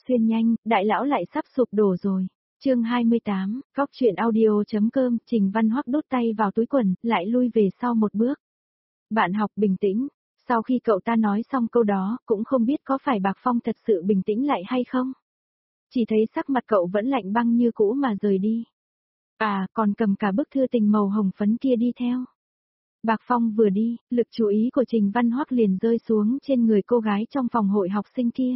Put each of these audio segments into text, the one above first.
xuyên nhanh, đại lão lại sắp sụp đổ rồi. Chương 28, Góc truyện audio.com, Trình Văn Hoắc đút tay vào túi quần, lại lui về sau một bước. Bạn học bình tĩnh, sau khi cậu ta nói xong câu đó, cũng không biết có phải Bạc Phong thật sự bình tĩnh lại hay không. Chỉ thấy sắc mặt cậu vẫn lạnh băng như cũ mà rời đi. À, còn cầm cả bức thư tình màu hồng phấn kia đi theo. Bạc Phong vừa đi, lực chú ý của Trình Văn Hoắc liền rơi xuống trên người cô gái trong phòng hội học sinh kia.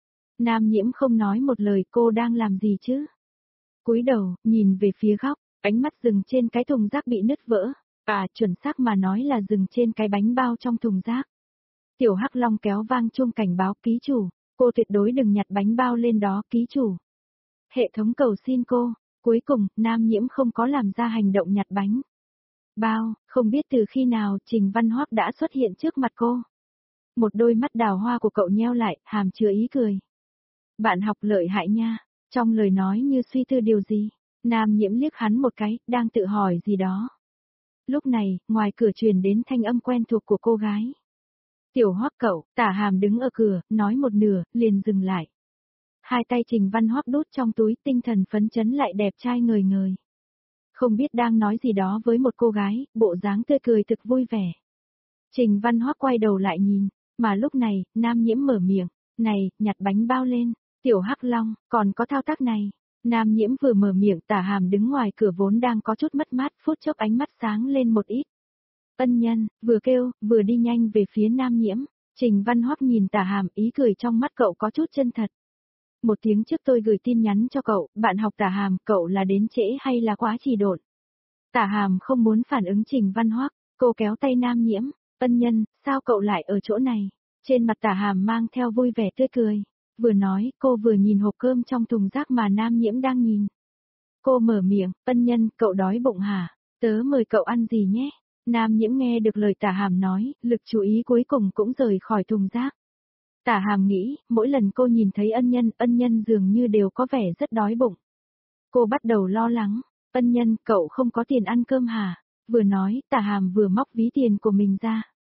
Nam Nhiễm không nói một lời, cô đang làm gì chứ? Cúi đầu, nhìn về phía góc, ánh mắt dừng trên cái thùng rác bị nứt vỡ. À, chuẩn xác mà nói là dừng trên cái bánh bao trong thùng rác. Tiểu Hắc Long kéo vang chuông cảnh báo ký chủ, cô tuyệt đối đừng nhặt bánh bao lên đó ký chủ. Hệ thống cầu xin cô, cuối cùng, Nam Nhiễm không có làm ra hành động nhặt bánh bao, không biết từ khi nào Trình Văn Hoắc đã xuất hiện trước mặt cô. Một đôi mắt đào hoa của cậu nheo lại, hàm chứa ý cười. Bạn học lợi hại nha, trong lời nói như suy tư điều gì. Nam Nhiễm liếc hắn một cái, đang tự hỏi gì đó. Lúc này, ngoài cửa truyền đến thanh âm quen thuộc của cô gái. Tiểu Hoắc cậu, Tả Hàm đứng ở cửa, nói một nửa, liền dừng lại. Hai tay Trình Văn Hoắc đút trong túi, tinh thần phấn chấn lại đẹp trai ngời ngời. Không biết đang nói gì đó với một cô gái, bộ dáng tươi cười thực vui vẻ. Trình Văn Hoắc quay đầu lại nhìn, mà lúc này, Nam Nhiễm mở miệng, này, nhặt bánh bao lên, Tiểu Hắc Long, còn có thao tác này. Nam Nhiễm vừa mở miệng, Tả Hàm đứng ngoài cửa vốn đang có chút mất mát, phút chốc ánh mắt sáng lên một ít. Ân nhân, vừa kêu, vừa đi nhanh về phía Nam Nhiễm. Trình Văn Hoắc nhìn Tả Hàm, ý cười trong mắt cậu có chút chân thật. Một tiếng trước tôi gửi tin nhắn cho cậu, bạn học Tả Hàm, cậu là đến trễ hay là quá trì độn? Tả Hàm không muốn phản ứng Trình Văn Hoắc, cô kéo tay Nam Nhiễm, ân nhân, sao cậu lại ở chỗ này? Trên mặt Tả Hàm mang theo vui vẻ tươi cười. Vừa nói, cô vừa nhìn hộp cơm trong thùng rác mà Nam Nhiễm đang nhìn. Cô mở miệng, ân nhân, cậu đói bụng hả? Tớ mời cậu ăn gì nhé? Nam Nhiễm nghe được lời Tả Hàm nói, lực chú ý cuối cùng cũng rời khỏi thùng rác. Tả Hàm nghĩ, mỗi lần cô nhìn thấy ân nhân dường như đều có vẻ rất đói bụng. Cô bắt đầu lo lắng, ân nhân, cậu không có tiền ăn cơm hả? Vừa nói, Tả Hàm vừa móc ví tiền của mình ra.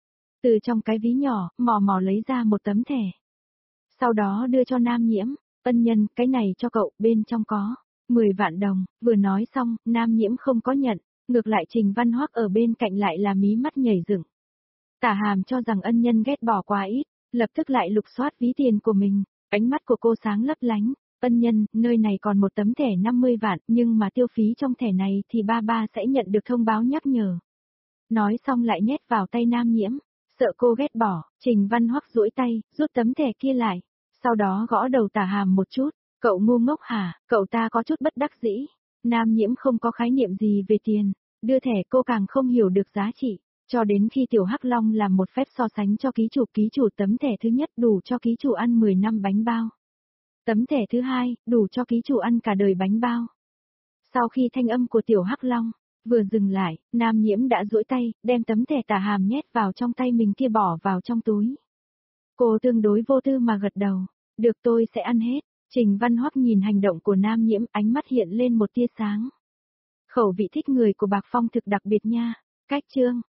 Từ trong cái ví nhỏ, mò mò lấy ra một tấm thẻ. Sau đó đưa cho Nam Nhiễm, ân nhân, cái này cho cậu, bên trong có 10 vạn đồng, vừa nói xong, Nam Nhiễm không có nhận, ngược lại Trình Văn Hoắc ở bên cạnh lại là mí mắt nhảy dựng. Tả Hàm cho rằng ân nhân ghét bỏ quá ít, lập tức lại lục soát ví tiền của mình, ánh mắt của cô sáng lấp lánh, ân nhân, nơi này còn một tấm thẻ 50 vạn, nhưng mà tiêu phí trong thẻ này thì ba sẽ nhận được thông báo nhắc nhở. Nói xong lại nhét vào tay Nam Nhiễm, sợ cô ghét bỏ, Trình Văn Hoắc duỗi tay, rút tấm thẻ kia lại, sau đó gõ đầu Tả Hàm một chút, cậu ngu ngốc hả, cậu ta có chút bất đắc dĩ, Nam Nhiễm không có khái niệm gì về tiền, đưa thẻ cô càng không hiểu được giá trị. Cho đến khi Tiểu Hắc Long làm một phép so sánh cho ký chủ tấm thẻ thứ nhất đủ cho ký chủ ăn 10 năm bánh bao. Tấm thẻ thứ hai, đủ cho ký chủ ăn cả đời bánh bao. Sau khi thanh âm của Tiểu Hắc Long vừa dừng lại, Nam Nhiễm đã duỗi tay, đem tấm thẻ Tả Hàm nhét vào trong tay mình kia bỏ vào trong túi. Cô tương đối vô tư mà gật đầu, được tôi sẽ ăn hết. Trình Văn Hoắc nhìn hành động của Nam Nhiễm, ánh mắt hiện lên một tia sáng. Khẩu vị thích người của Bạc Phong thực đặc biệt nha. Cách chương